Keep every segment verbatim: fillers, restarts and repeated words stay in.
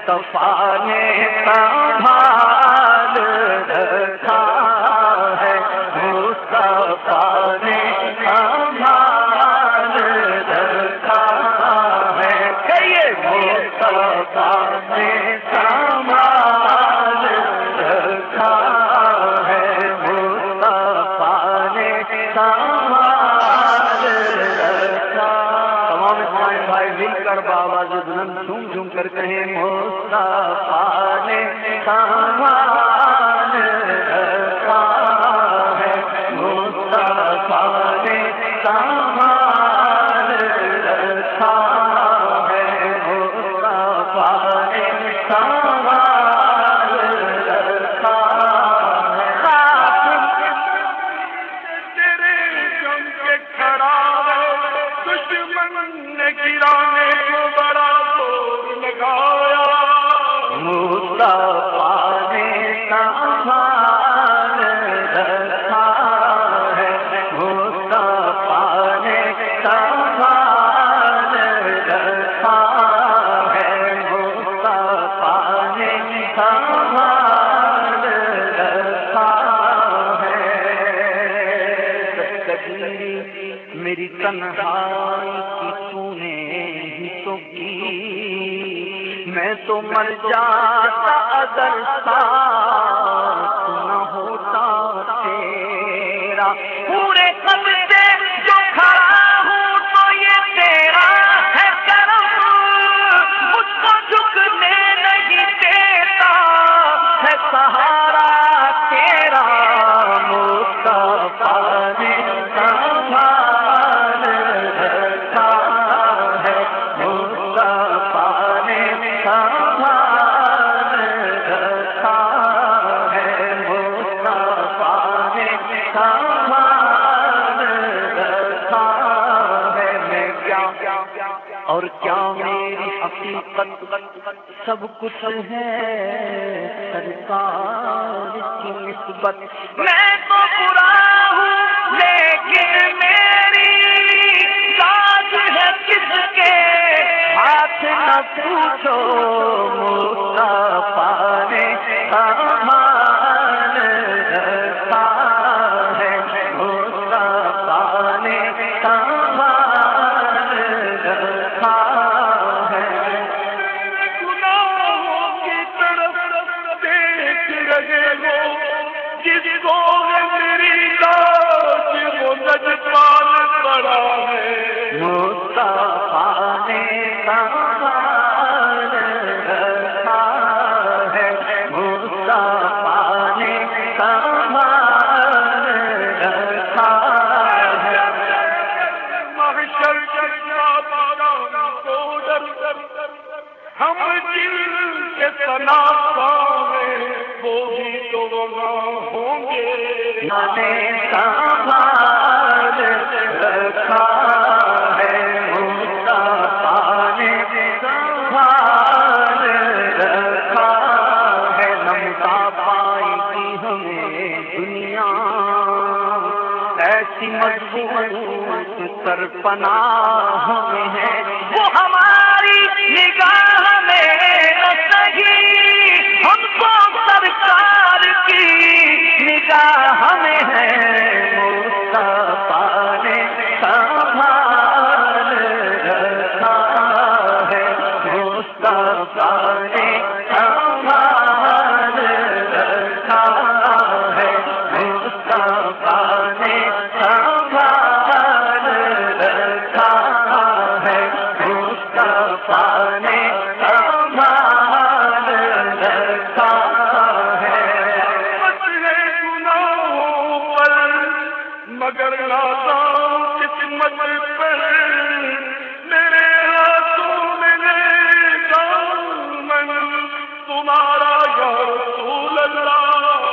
مصطفیٰ نے سنبھال رکھا ہے، مصطفیٰ نے سنبھال رکھا ہے، کہیے مصطفیٰ نے سنبھال رکھا ہے، مصطفیٰ نے سنبھال رکھا۔ تمام اسماعیل بھائی مل کر بابا سے بلند جھوم جھوم کر کہیں مصطفیٰ نے سنبھال رکھا ہے، مصطفیٰ نے سنبھال رکھا ہے، مصطفیٰ نے سنبھال رکھا ہے۔ تیرے جم کے کھڑا ہے، دشمن نے گرانے کو بڑا زور لگایا، مصطفیٰ نے سنبھال رکھا ہے، مصطفیٰ نے سنبھال رکھا ہے، مصطفیٰ نے سنبھال رکھا ہے۔ دستگیری میری تنہائی کی تو نے ہی تو کی، میں تو مر جاتا اگر ساتھ نہ ہوتا تیرا، پورے قلب سے جو کھڑا ہوں تو یہ تیرا ہے کرم، مجھ کو جھکنے نہیں دیتا ہے سہارا تیرا، مصطفیٰ نے سنبھال رکھا ہے، مصطفیٰ نے سنبھال رکھا ہے، مصطفیٰ نے سنبھال رکھا ہے۔ میں کیا اور کیا میری حقیقت سب کچھ ہے سرکار کی نسبت، میں تو برا ہوں لیکن میری ذات ہے کس کے ہاتھ نہ پوچھو، مصطفیٰ نے سنبھال رکھا ہے، مصطفیٰ نے سنبھال رکھا ہے۔ گناہوں کی طرف دیکھ رہے ہو، جس کو ہے میری لاش وہ نجفان پڑا ہے، مصطفیٰ نے سنبھال رکھا ہے، مصطفیٰ نے سنبھال رکھا ہے۔ محشر کا بادام کو ڈر ہم جن کے ثنا پائیں وہ بھی تو وہاں ہوں گے، نے سنبھال رکھا ہے، مصطفیٰ نے سنبھال رکھا ہے۔ نمتا پائے گی ہمیں دنیا ایسی مضبوط سرپناہ میں ہے، وہ ہماری نگاہ میں نہ صحیح ہم کو سرکار کی نگاہ میں ہے، مصطفیٰ نے سنبھال رکھا ہے، مصطفیٰ نے سنبھال رکھا ہے، مصطفیٰ نے سنبھال رکھا ہے، مصطفیٰ نے سنبھال رکھا ہے۔ مگر نادان قسمت پر میرے ہاتھوں میں دامن تمہارا یا رسول اللہ،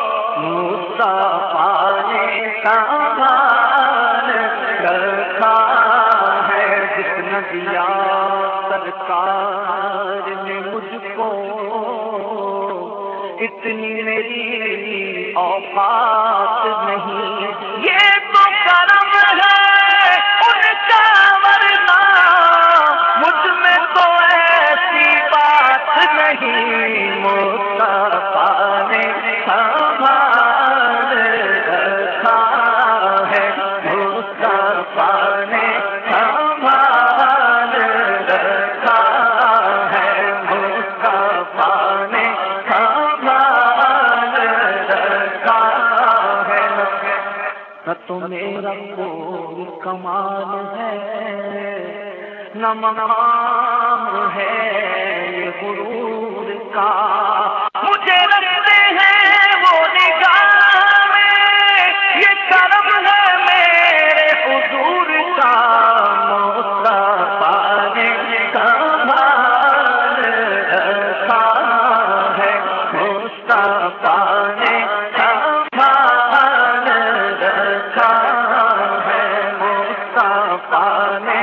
مصطفیٰ نے سنبھال رکھا ہے، جس نے دیا سرکار نے مجھ کو اتنی میری اوقات نہیں، یہ تو کرم ہے ان کا، ورنہ مجھ میں تو ایسی بات نہیں، تو میرا کوئی کمال ہے نہ مقام ہے یہ غرور کا، مجھے رکھتے ہیں وہ نگاہ میں یہ کرم ہے میرے حضور کا، مصطفیٰ نے کمال رکھا ہے، مصطفیٰ نے کمال رکھا ہے، مصطفیٰ نے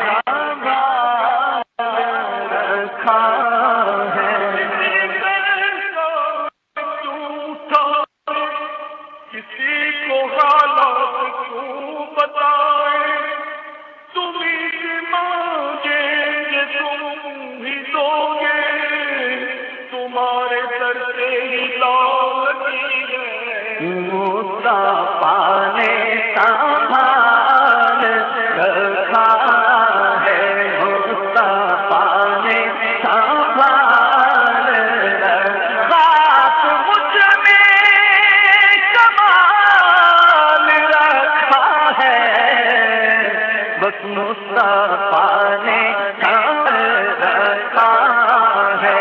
مصطفیٰ نے سنبھال رکھا ہے، مصطفیٰ نے سنبھال رکھا، مجھ میں کمال رکھا ہے، بس مصطفیٰ نے رکھا ہے،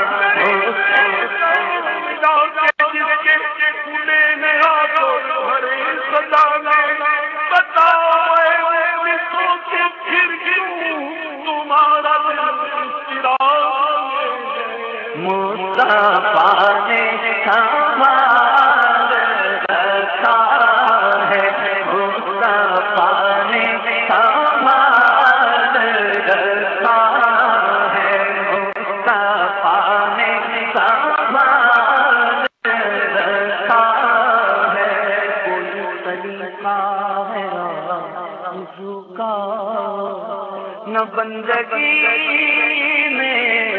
مصطفیٰ نے سنبھال رکھا ہے، مصطفیٰ نے سنبھال رکھا ہے، مصطفیٰ نے سنبھال رکھا ہے، کوئی طریقہ ہے رجوع کا نہ بندگی میں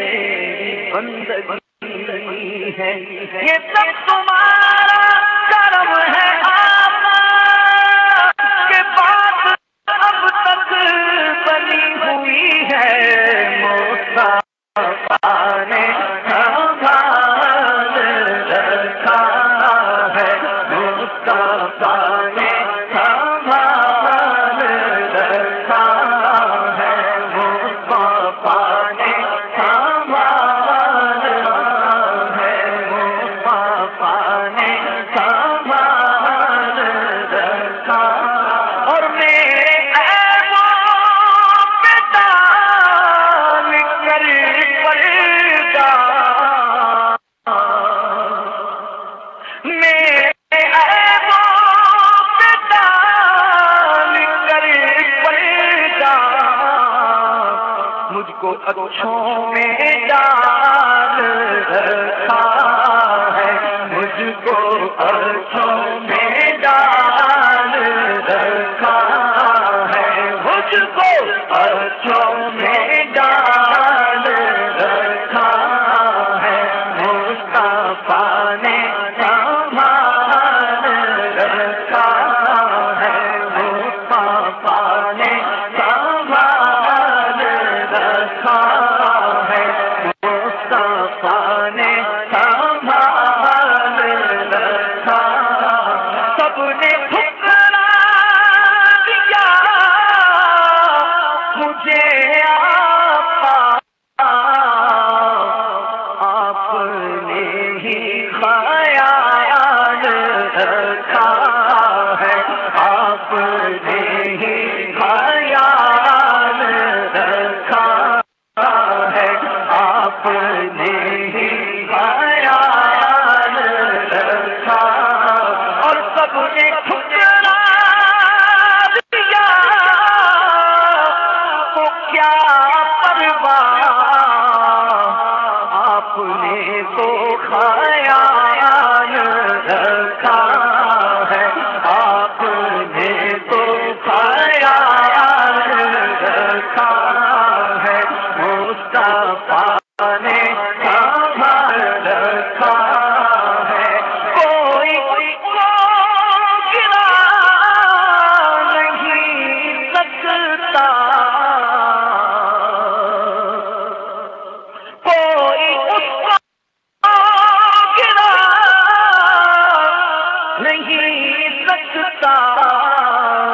بندگی ہے، یہ سب تمہارا کرم ہے آقا، کہ بات اب تک بنی ہوئی ہے، مصطفیٰ نے سنبھال رکھا ہے، مصطفیٰ نے سنبھال رکھا ہے، مصطفیٰ نے اچھوں میں ڈال رکھا ہے، مجھ کو اچھوں میں ڈال رکھا ہے، مجھ کو اچھوں میں ڈال رکھا ہے، مصطفیٰ نے سنبھال رکھا ہے، مصطفیٰ نے سنبھال رکھا ہے، مصطفیٰ نے سنبھال رکھا، سب نے ٹھکرا دیا مجھے آقا، آپ نے ہی خیال رکھا ہے، آپ نے ہی خیال رکھا ہے، آپ نے ہی خیال رکھا، اور سب نے ٹھکرا دیا تو کیا پرواہ، آپ نے تو خیال رکھا ہے، آپ نے تو خیال رکھا ہے، مصطفیٰ نے سنبھال رکھا ہے، کوئی کو گرا نہیں سکتا، کوئی اس کو گرا نہیں سکتا،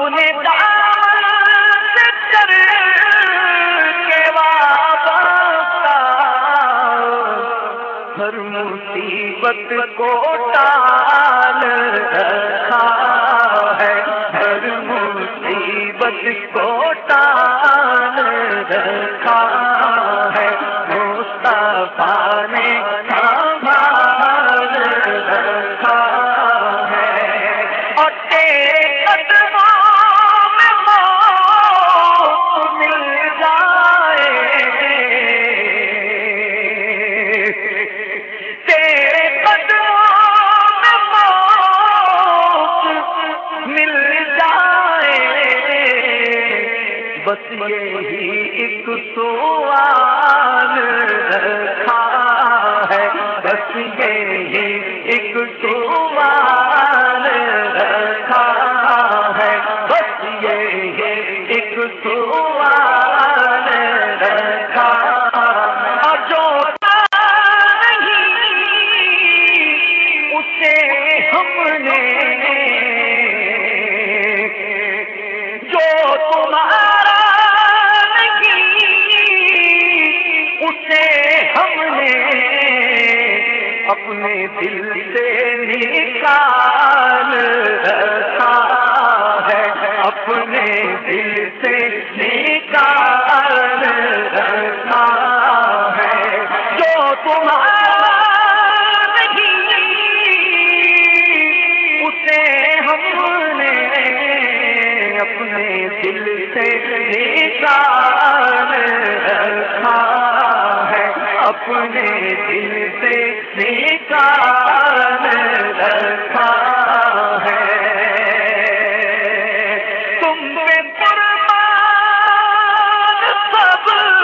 اپنے دامن سے کر کے وابستہ ہر مصیبت کو ٹال رکھا ہے، ہر مصیبت کو ٹال رکھا ہے، مصطفیٰ نے سنبھال رکھا ہے، اور تیرے قدموں میں موت مل جائے، تیرے قدموں میں موت مل جائے، بس یہی ایک سوال رکھا ہے، بس یہی ایک سوال رکھا ہے، بس یہی ایک سوال رکھا، اور جو نہیں اسے ہم نے، جو تمہارا اسے ہم نے اپنے دل سے نکال رکھا ہے، اپنے دل سے نکال رکھا ہے، جو تمہارا نہیں اسے ہم نے اپنے دل سے نکال رکھا ہے، اپنے دل سے نکال رکھا ہے، تم پہ قربان سب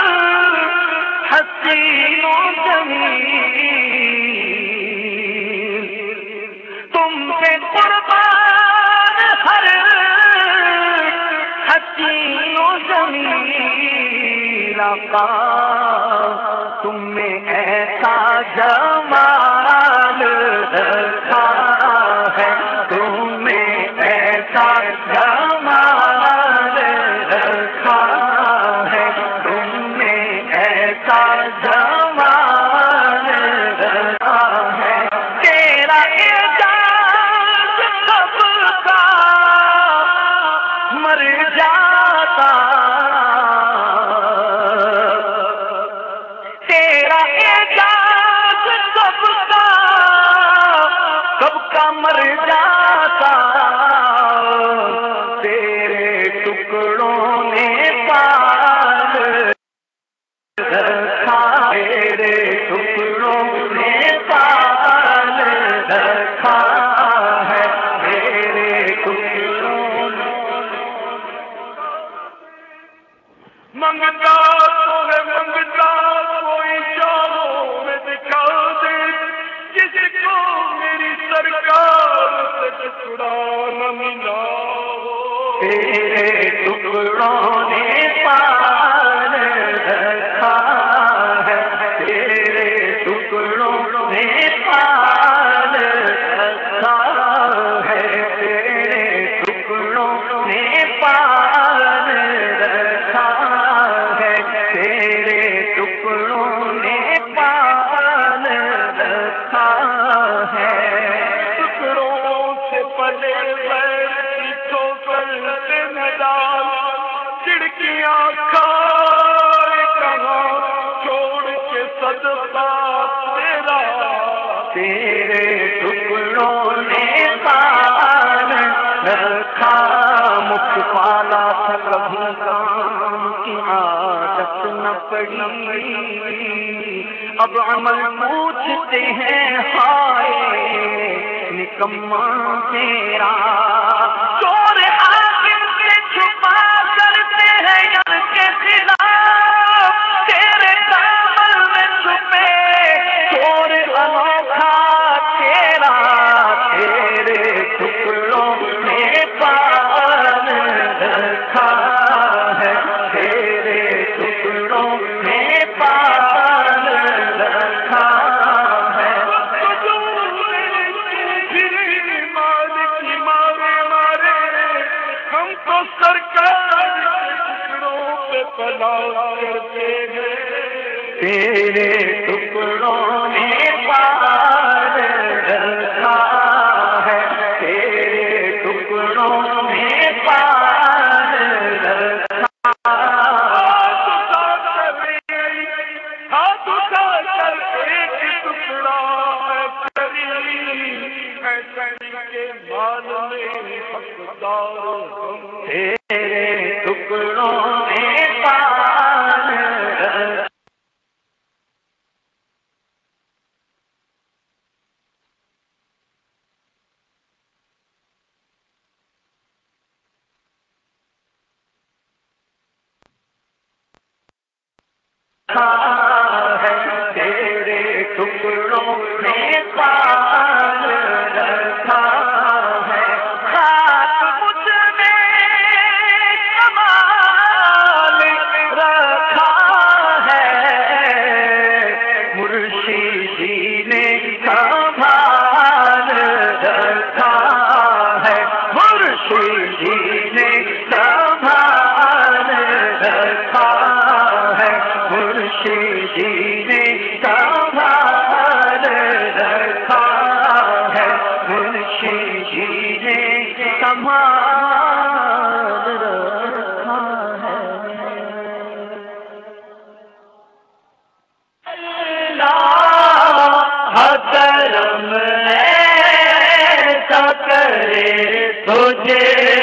حسین و جمیل، تم پہ قربان ہر حسین و جمیل، آقا تم میں ایسا جمال رکھا ہے، تم میں ایسا جمال رکھا ہے، تم میں ایسا جمال رکھا ہے، تیرا اعجاز کب کا مر جاتا، تیرا اعجاز کب کا کب کا مر جاتا، تیرے ٹکڑوں نے پال رکھا، تیرے ٹکڑوں نے پال رکھا ہے، تیرے ٹکڑوں نے منگتا تو ہے منگتا کوئی شاموں میں دکھا دے، جس کو میری سرکار سے ٹکڑا نہ ملا ہو، تیرے ٹکڑوں نے پال رکھا ہے، تیرے ٹکڑوں نے پال رکھا ہے، تیرے ٹکڑوں نے پال رکھا ہے، تیرے ٹکڑوں نے پال رکھا ہے، ٹکڑوں سے پلے پیری ٹھوکر سے نہ ڈال، کھڑکیاں کھائے کہاں چھوڑ کے صدقہ تیرا، تیرے ٹکڑوں نے پال رکھا، مفت پالا تھا کبھی کام کی عادت نہ پڑی، اب عمل پوچھتے ہیں ہائے نکما تیرا، چور حاکم سے چھپا کرتے ہیں یار کے خلاف، تیرے دامن میں چھپے چور انوکھا تیرا، تیرے ٹکڑوں نے پال رکھا ہے، تیرے ٹکڑوں نے پال رکھا ہے، مارے مارے ہم تو سرکار پہ پلا کرتے ہیں تیرے ٹکڑوں نے پار رکھا ہے، تیرے ٹکڑوں نے پار رکھا تیرے ٹکڑوں نے پار رکھا ہے، تیرے ٹکڑوں نے پار رکھا ہے، خاک مجھ میں کمال رکھا ہے، مرشدی نے سنبھال رکھا ہے، مرشدی نے سنبھال رکھا ہے، مرشدی نے سنبھال رکھا ہے، مرشدی نے سنبھال رکھا ہے۔ اللہ کرم ایسا کرے تجھے